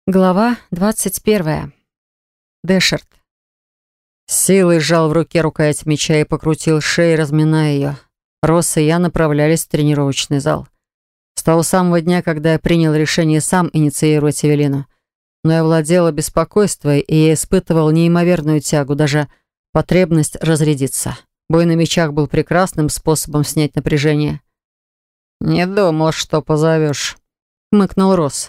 Глава 21. Дэшерт. С силой сжал в руке рукоять меча и покрутил шею, разминая ее. Росс и я направлялись в тренировочный зал. С того самого дня, когда я принял решение сам инициировать Эвелину. Но я владела беспокойством, и я испытывал неимоверную тягу, даже потребность разрядиться. Бой на мечах был прекрасным способом снять напряжение. «Не думал, что позовешь», — хмыкнул Росс.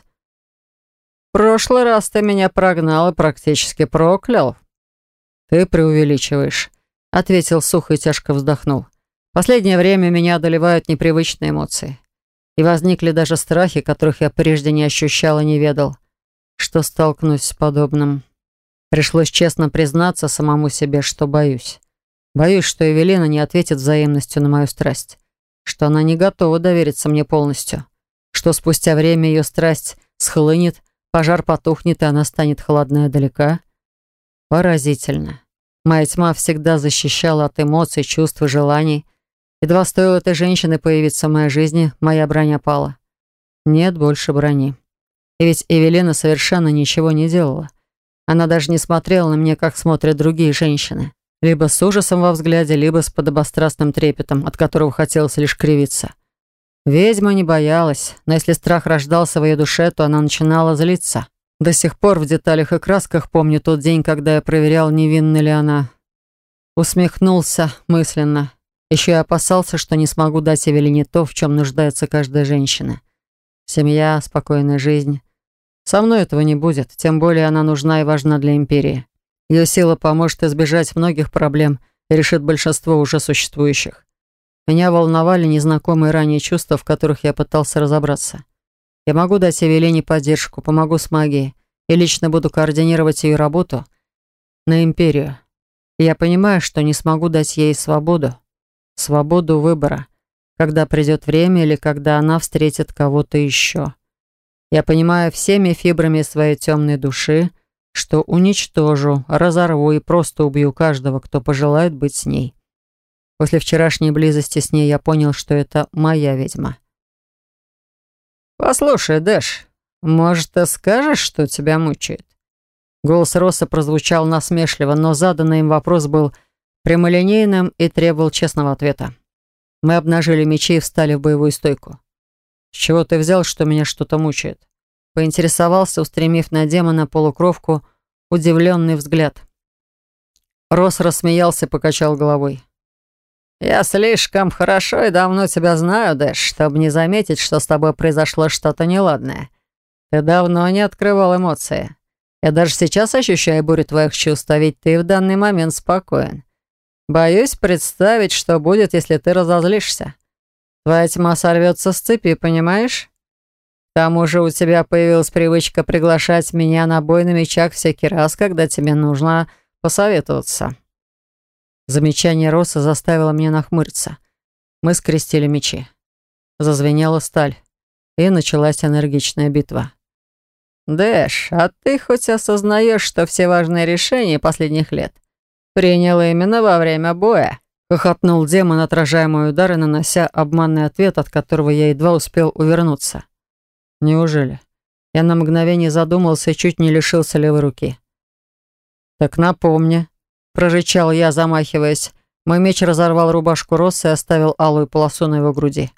«В прошлый раз ты меня прогнал и практически проклял». «Ты преувеличиваешь», — ответил сухо и тяжко вздохнул. «Последнее время меня одолевают непривычные эмоции. И возникли даже страхи, которых я прежде не ощущал и не ведал, что столкнусь с подобным. Пришлось честно признаться самому себе, что боюсь. Боюсь, что Эвелина не ответит взаимностью на мою страсть, что она не готова довериться мне полностью, что спустя время ее страсть схлынет, пожар потухнет, и она станет холодна и далека. Поразительно. Моя тьма всегда защищала от эмоций, чувств и желаний. Едва стоило этой женщины появиться в моей жизни, моя броня пала. Нет больше брони. И ведь Эвелина совершенно ничего не делала. Она даже не смотрела на меня, как смотрят другие женщины. Либо с ужасом во взгляде, либо с подобострастным трепетом, от которого хотелось лишь кривиться. Ведьма не боялась, но если страх рождался в ее душе, то она начинала злиться. До сих пор в деталях и красках помню тот день, когда я проверял, невинна ли она. Усмехнулся мысленно. Еще я опасался, что не смогу дать Эвелине то, в чем нуждается каждая женщина. Семья, спокойная жизнь. Со мной этого не будет, тем более она нужна и важна для Империи. Ее сила поможет избежать многих проблем и решит большинство уже существующих. Меня волновали незнакомые ранее чувства, в которых я пытался разобраться. Я могу дать Эвелине поддержку, помогу с магией и лично буду координировать ее работу на Империю. И я понимаю, что не смогу дать ей свободу. Свободу выбора, когда придет время или когда она встретит кого-то еще. Я понимаю всеми фибрами своей темной души, что уничтожу, разорву и просто убью каждого, кто пожелает быть с ней. После вчерашней близости с ней я понял, что это моя ведьма. «Послушай, Дэш, может, ты скажешь, что тебя мучает?» Голос Росса прозвучал насмешливо, но заданный им вопрос был прямолинейным и требовал честного ответа. Мы обнажили мечи и встали в боевую стойку. «С чего ты взял, что меня что-то мучает?» Поинтересовался, устремив на демона полукровку удивленный взгляд. Росс рассмеялся и покачал головой. «Я слишком хорошо и давно тебя знаю, Дэш, чтобы не заметить, что с тобой произошло что-то неладное. Ты давно не открывал эмоции. Я даже сейчас ощущаю бурю твоих чувств, а ведь ты в данный момент спокоен. Боюсь представить, что будет, если ты разозлишься. Твоя тьма сорвется с цепи, понимаешь? К тому же у тебя появилась привычка приглашать меня на бой на мечах всякий раз, когда тебе нужно посоветоваться». Замечание Росса заставило меня нахмуриться. Мы скрестили мечи. Зазвенела сталь, и началась энергичная битва. «Дэш, а ты хоть осознаешь, что все важные решения последних лет принял именно во время боя?» Хохотнул демон, отражая мой удар и нанося обманный ответ, от которого я едва успел увернуться. «Неужели?» Я на мгновение задумался и чуть не лишился левой руки. «Так напомни», — прорычал я, замахиваясь. Мой меч разорвал рубашку Росса и оставил алую полосу на его груди.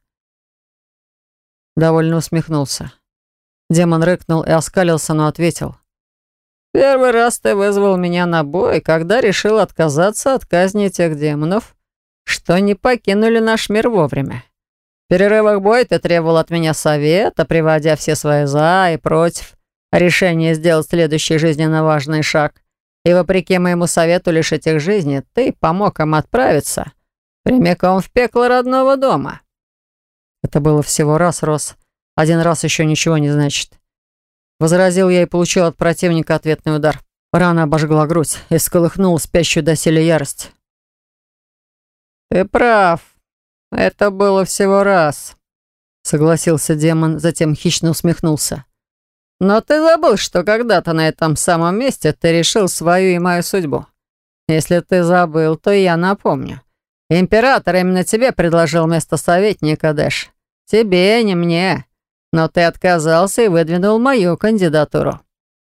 Довольно усмехнулся. Демон рыкнул и оскалился, но ответил. «Первый раз ты вызвал меня на бой, когда решил отказаться от казни тех демонов, что не покинули наш мир вовремя. В перерывах боя ты требовал от меня совета, приводя все свои «за» и «против», решение сделать следующий жизненно важный шаг. И вопреки моему совету лишить их жизни, ты помог им отправиться прямиком в пекло родного дома». «Это было всего раз, Росс. Один раз еще ничего не значит». Возразил я и получил от противника ответный удар. Рана обожгла грудь и всколыхнула спящую доселе ярость. «Ты прав. Это было всего раз», — согласился демон, затем хищно усмехнулся. «Но ты забыл, что когда-то на этом самом месте ты решил свою и мою судьбу. Если ты забыл, то я напомню. Император именно тебе предложил место советника, Дэш. Тебе, не мне. Но ты отказался и выдвинул мою кандидатуру.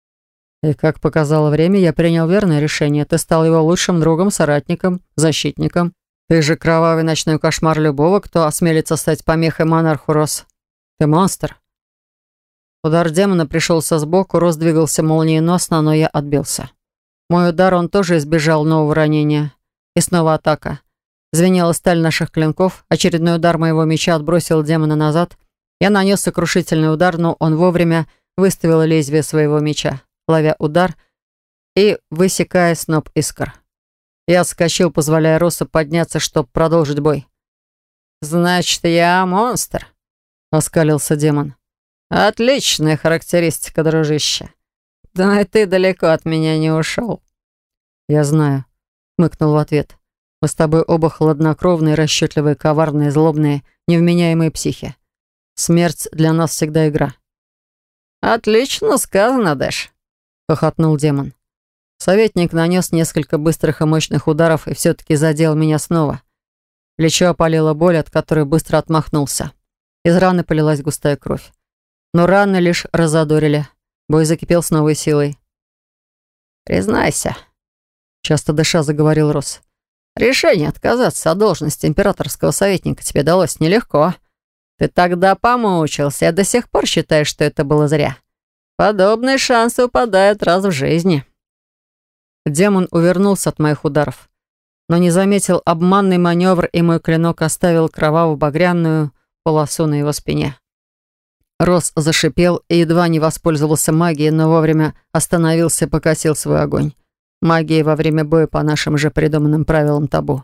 И, как показало время, я принял верное решение. Ты стал его лучшим другом, соратником, защитником. Ты же кровавый ночной кошмар любого, кто осмелится стать помехой монарху Рос. Ты монстр. Удар демона пришелся сбоку, Рос двигался молниеносно, но я отбился. Мой удар он тоже избежал нового ранения. И снова атака. Звенела сталь наших клинков. Очередной удар моего меча отбросил демона назад. Я нанес сокрушительный удар, но он вовремя выставил лезвие своего меча, ловя удар и высекая сноп искр. Я отскочил, позволяя Росу подняться, чтобы продолжить бой. «Значит, я монстр», — оскалился демон. «Отличная характеристика, дружище. Да и ты далеко от меня не ушел». «Я знаю», — хмыкнул в ответ. «Мы с тобой оба хладнокровные, расчетливые, коварные, злобные, невменяемые психи. Смерть для нас всегда игра». «Отлично сказано, Дэш», — хохотнул демон. Советник нанес несколько быстрых и мощных ударов и все-таки задел меня снова. Плечо опалило боль, от которой быстро отмахнулся. Из раны полилась густая кровь. Но раны лишь разодорили. Бой закипел с новой силой. «Признайся», — часто дыша заговорил Рос. «Решение отказаться от должности императорского советника тебе далось нелегко. Ты тогда помучился, и до сих пор считаешь, что это было зря. Подобные шансы упадают раз в жизни». Демон увернулся от моих ударов, но не заметил обманный маневр, и мой клинок оставил кроваво-багряную полосу на его спине. Рос зашипел и едва не воспользовался магией, но вовремя остановился и погасил свой огонь. Магией во время боя по нашим же придуманным правилам табу.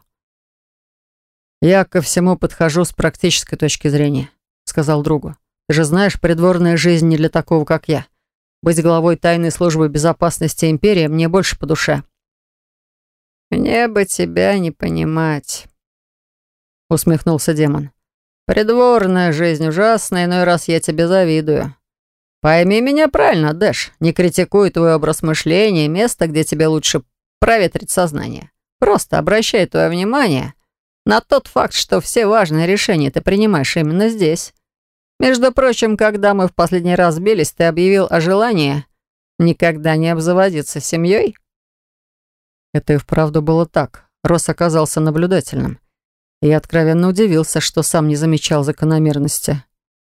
«Я ко всему подхожу с практической точки зрения», — сказал другу. «Ты же знаешь, придворная жизнь не для такого, как я. Быть главой тайной службы безопасности империи мне больше по душе». «Мне бы тебя не понимать», — усмехнулся демон. «Придворная жизнь ужасная, иной раз я тебе завидую. Пойми меня правильно, Дэш, не критикуй твой образ мышления, место, где тебе лучше проветрить сознание. Просто обращай твое внимание на тот факт, что все важные решения ты принимаешь именно здесь. Между прочим, когда мы в последний раз бились, ты объявил о желании никогда не обзаводиться семьей». Это и вправду было так. Рос оказался наблюдательным. И я откровенно удивился, что сам не замечал закономерности.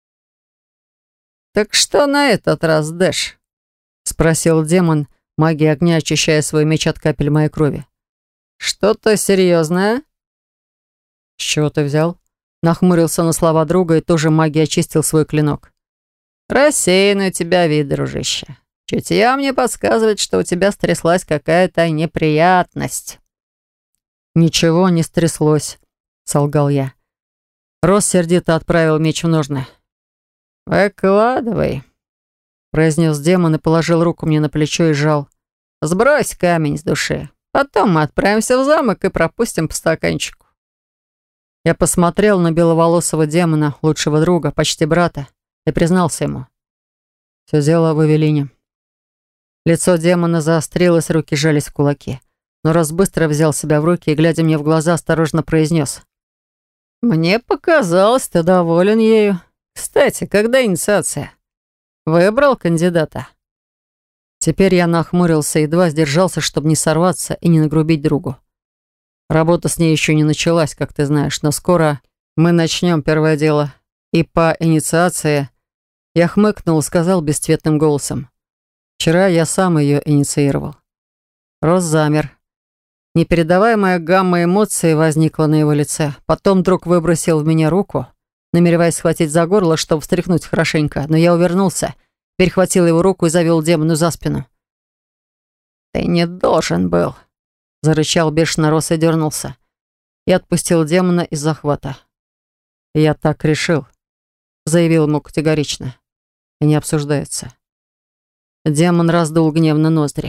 «Так что на этот раз, Дэш?» — спросил демон, магией огня очищая свой меч от капель моей крови. «Что-то серьезное?» «С чего ты взял?» Нахмурился на слова друга и тоже магией очистил свой клинок. «Рассеянный у тебя вид, дружище. Чутья мне подсказывает, что у тебя стряслась какая-то неприятность». «Ничего не стряслось», — солгал я. Рос сердито отправил меч в ножны. «Выкладывай», — произнес демон и положил руку мне на плечо и сжал. «Сбрось камень с души. Потом мы отправимся в замок и пропустим по стаканчику». Я посмотрел на беловолосого демона, лучшего друга, почти брата, и признался ему. Все дело в Эвелине. Лицо демона заострилось, руки сжались в кулаки. Но Рос быстро взял себя в руки и, глядя мне в глаза, осторожно произнес. «Мне показалось, ты доволен ею. Кстати, когда инициация? Выбрал кандидата?» Теперь я нахмурился, едва сдержался, чтобы не сорваться и не нагрубить другу. Работа с ней еще не началась, как ты знаешь, но скоро мы начнем первое дело. И по инициации я хмыкнул и сказал бесцветным голосом. Вчера я сам ее инициировал. Рос замер. Непередаваемая гамма эмоций возникла на его лице. Потом друг выбросил в меня руку, намереваясь схватить за горло, чтобы встряхнуть хорошенько, но я увернулся, перехватил его руку и завел демону за спину. «Ты не должен был», — зарычал бешено Рос и дернулся. Я отпустил демона из захвата. «Я так решил», — заявил ему категорично. «И не обсуждается». Демон раздул гневно ноздри.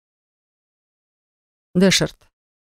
«Дэшерт,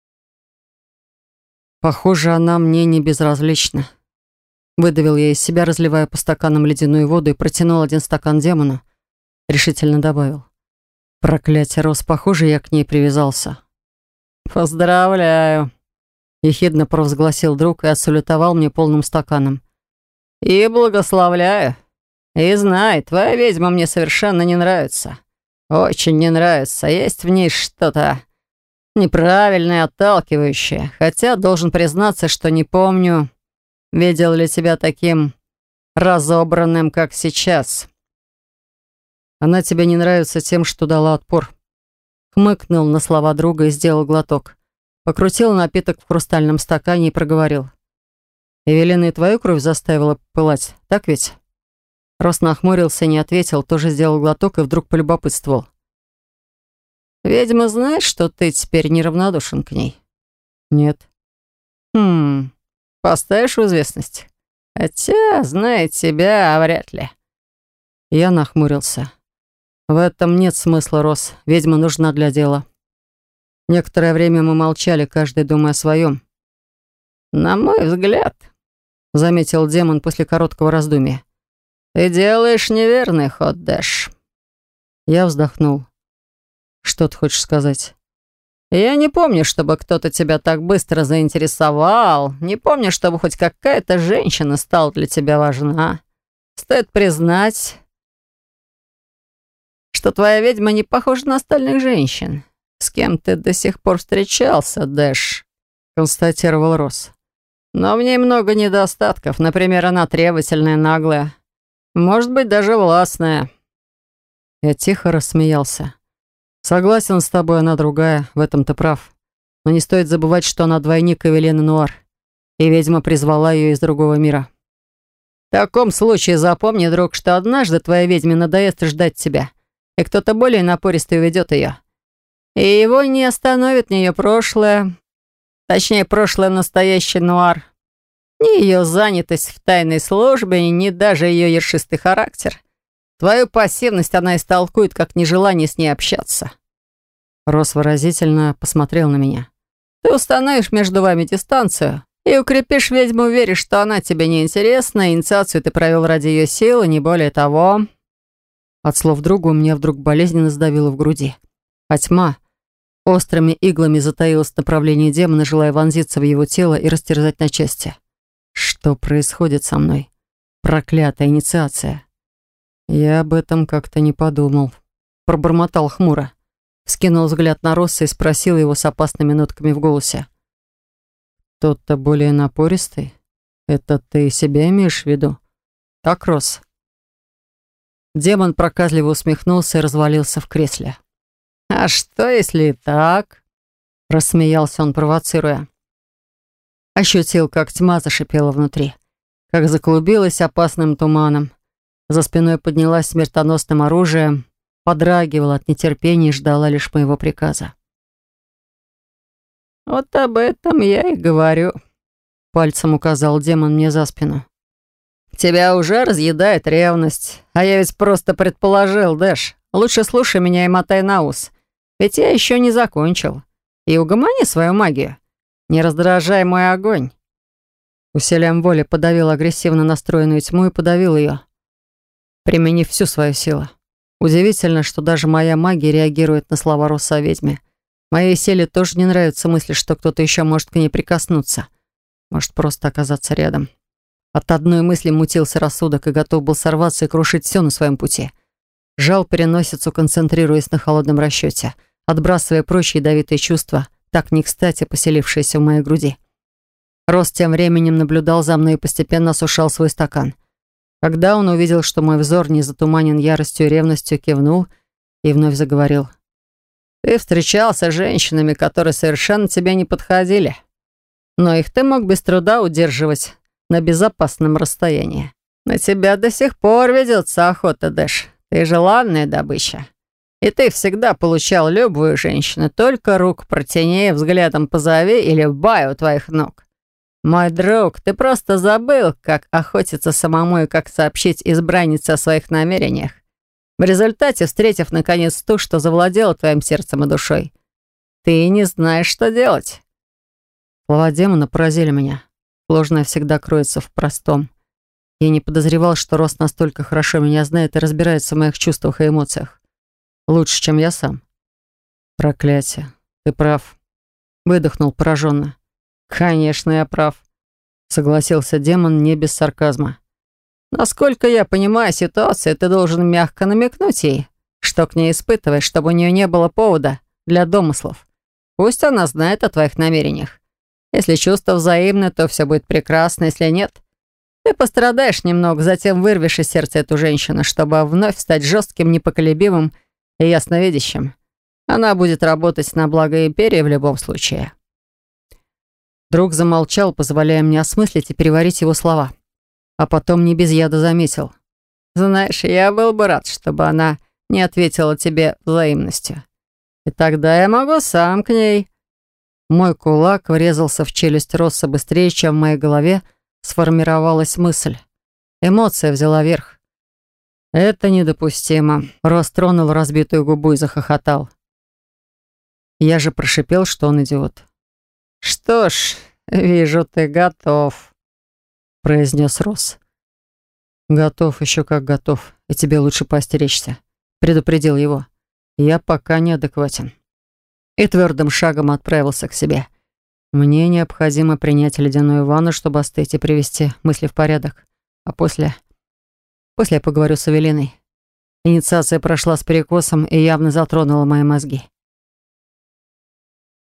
похоже, она мне не безразлична». Выдавил я из себя, разливая по стаканам ледяную воду, и протянул один стакан демону. Решительно добавил. «Проклятие, Рос, похоже, я к ней привязался». «Поздравляю», — ехидно провозгласил друг и отсалютовал мне полным стаканом. «И благословляю. И знай, твоя ведьма мне совершенно не нравится. очень не нравится. Есть в ней что-то неправильное, отталкивающее. Хотя должен признаться, что не помню, видел ли тебя таким разобранным, как сейчас. Она тебе не нравится тем, что дала отпор. Хмыкнул на слова друга и сделал глоток. Покрутил напиток в хрустальном стакане и проговорил. «Эвелина и твою кровь заставила пылать, так ведь?» Рос нахмурился, не ответил, тоже сделал глоток и вдруг полюбопытствовал. «Ведьма знает, что ты теперь неравнодушен к ней?» «Нет». Поставишь в известность? Хотя, зная тебя, вряд ли». Я нахмурился. «В этом нет смысла, Рос. Ведьма нужна для дела». Некоторое время мы молчали, каждый думая о своем. «На мой взгляд», — заметил демон после короткого раздумья, «ты делаешь неверный ход, Дэш». Я вздохнул. «Что ты хочешь сказать?» «Я не помню, чтобы кто-то тебя так быстро заинтересовал. Не помню, чтобы хоть какая-то женщина стала для тебя важна. Стоит признать, что твоя ведьма не похожа на остальных женщин. С кем ты до сих пор встречался, Дэш?» — констатировал Рос. «Но в ней много недостатков. Например, она требовательная, наглая. Может быть, даже властная». Я тихо рассмеялся. «Согласен с тобой, она другая, в этом ты прав. Но не стоит забывать, что она двойник Эвелены Нуар, и ведьма призвала ее из другого мира. В таком случае запомни, друг, что однажды твоей ведьме надоест ждать тебя, и кто-то более напористый уведет ее. И его не остановит ни ее прошлое, точнее, прошлое настоящий Нуар, ни ее занятость в тайной службе, ни даже ее ершистый характер. Твою пассивность она истолкует как нежелание с ней общаться». Рос выразительно посмотрел на меня. «Ты установишь между вами дистанцию и укрепишь ведьму, веришь, что она тебе не интересна, инициацию ты провел ради ее силы, не более того». От слов друга у меня вдруг болезненно сдавило в груди. А тьма острыми иглами затаилась в направлении демона, желая вонзиться в его тело и растерзать на части. Что происходит со мной? Проклятая инициация. Я об этом как-то не подумал. Пробормотал хмуро. Вскинул взгляд на Росса и спросил его с опасными нотками в голосе. «Кто-то более напористый? Это ты себя имеешь в виду? Так, Росс?» Демон проказливо усмехнулся и развалился в кресле. «А что, если и так?» Рассмеялся он, провоцируя. Ощутил, как тьма зашипела внутри, как заклубилась опасным туманом. За спиной поднялась смертоносным оружием, подрагивала от нетерпения и ждала лишь моего приказа. «Вот об этом я и говорю», — пальцем указал демон мне за спину. «Тебя уже разъедает ревность, а я ведь просто предположил, Дэш. Лучше слушай меня и мотай на ус, ведь я еще не закончил. И угомони свою магию. Не раздражай мой огонь». Усилием воли подавил агрессивно настроенную тьму и подавил ее, применив всю свою силу. Удивительно, что даже моя магия реагирует на слова Росса о ведьме. Моей силе тоже не нравятся мысли, что кто-то еще может к ней прикоснуться. Может просто оказаться рядом. От одной мысли мутился рассудок и готов был сорваться и крушить все на своем пути. Жал переносицу, концентрируясь на холодном расчете, отбрасывая прочие ядовитые чувства, так не кстати поселившиеся в моей груди. Рос тем временем наблюдал за мной и постепенно осушал свой стакан. Когда он увидел, что мой взор не затуманен яростью и ревностью, кивнул и вновь заговорил. «Ты встречался с женщинами, которые совершенно тебе не подходили, но их ты мог без труда удерживать на безопасном расстоянии. На тебя до сих пор ведется охота, Дэш. Ты желанная добыча. И ты всегда получал любую женщину, только руку протяни, взглядом позови или бай у твоих ног. Мой друг, ты просто забыл, как охотиться самому и как сообщить избраннице о своих намерениях. В результате, встретив наконец ту, что завладела твоим сердцем и душой, ты не знаешь, что делать». Слова демона поразили меня. Ложное всегда кроется в простом. Я не подозревал, что Рос настолько хорошо меня знает и разбирается в моих чувствах и эмоциях. Лучше, чем я сам. «Проклятие, ты прав», — выдохнул пораженно. «Конечно, я прав», — согласился демон не без сарказма. «Насколько я понимаю ситуацию, ты должен мягко намекнуть ей, что к ней испытываешь, чтобы у нее не было повода для домыслов. Пусть она знает о твоих намерениях. Если чувства взаимны, то все будет прекрасно. Если нет, ты пострадаешь немного, затем вырвешь из сердца эту женщину, чтобы вновь стать жестким, непоколебимым и ясновидящим. Она будет работать на благо империи в любом случае». Друг замолчал, позволяя мне осмыслить и переварить его слова. А потом не без яда заметил. «Знаешь, я был бы рад, чтобы она не ответила тебе взаимностью. И тогда я могу сам к ней». Мой кулак врезался в челюсть Росса быстрее, чем в моей голове сформировалась мысль. Эмоция взяла верх. «Это недопустимо». Росс тронул разбитую губу и захохотал. Я же прошипел, что он идиот. «Что ж, вижу, ты готов», — произнес Росс. «Готов, еще как готов, и тебе лучше поостеречься», — предупредил его. «Я пока неадекватен». И твердым шагом отправился к себе. Мне необходимо принять ледяную ванну, чтобы остыть и привести мысли в порядок. А после я поговорю с Эвелиной. Инициация прошла с перекосом и явно затронула мои мозги.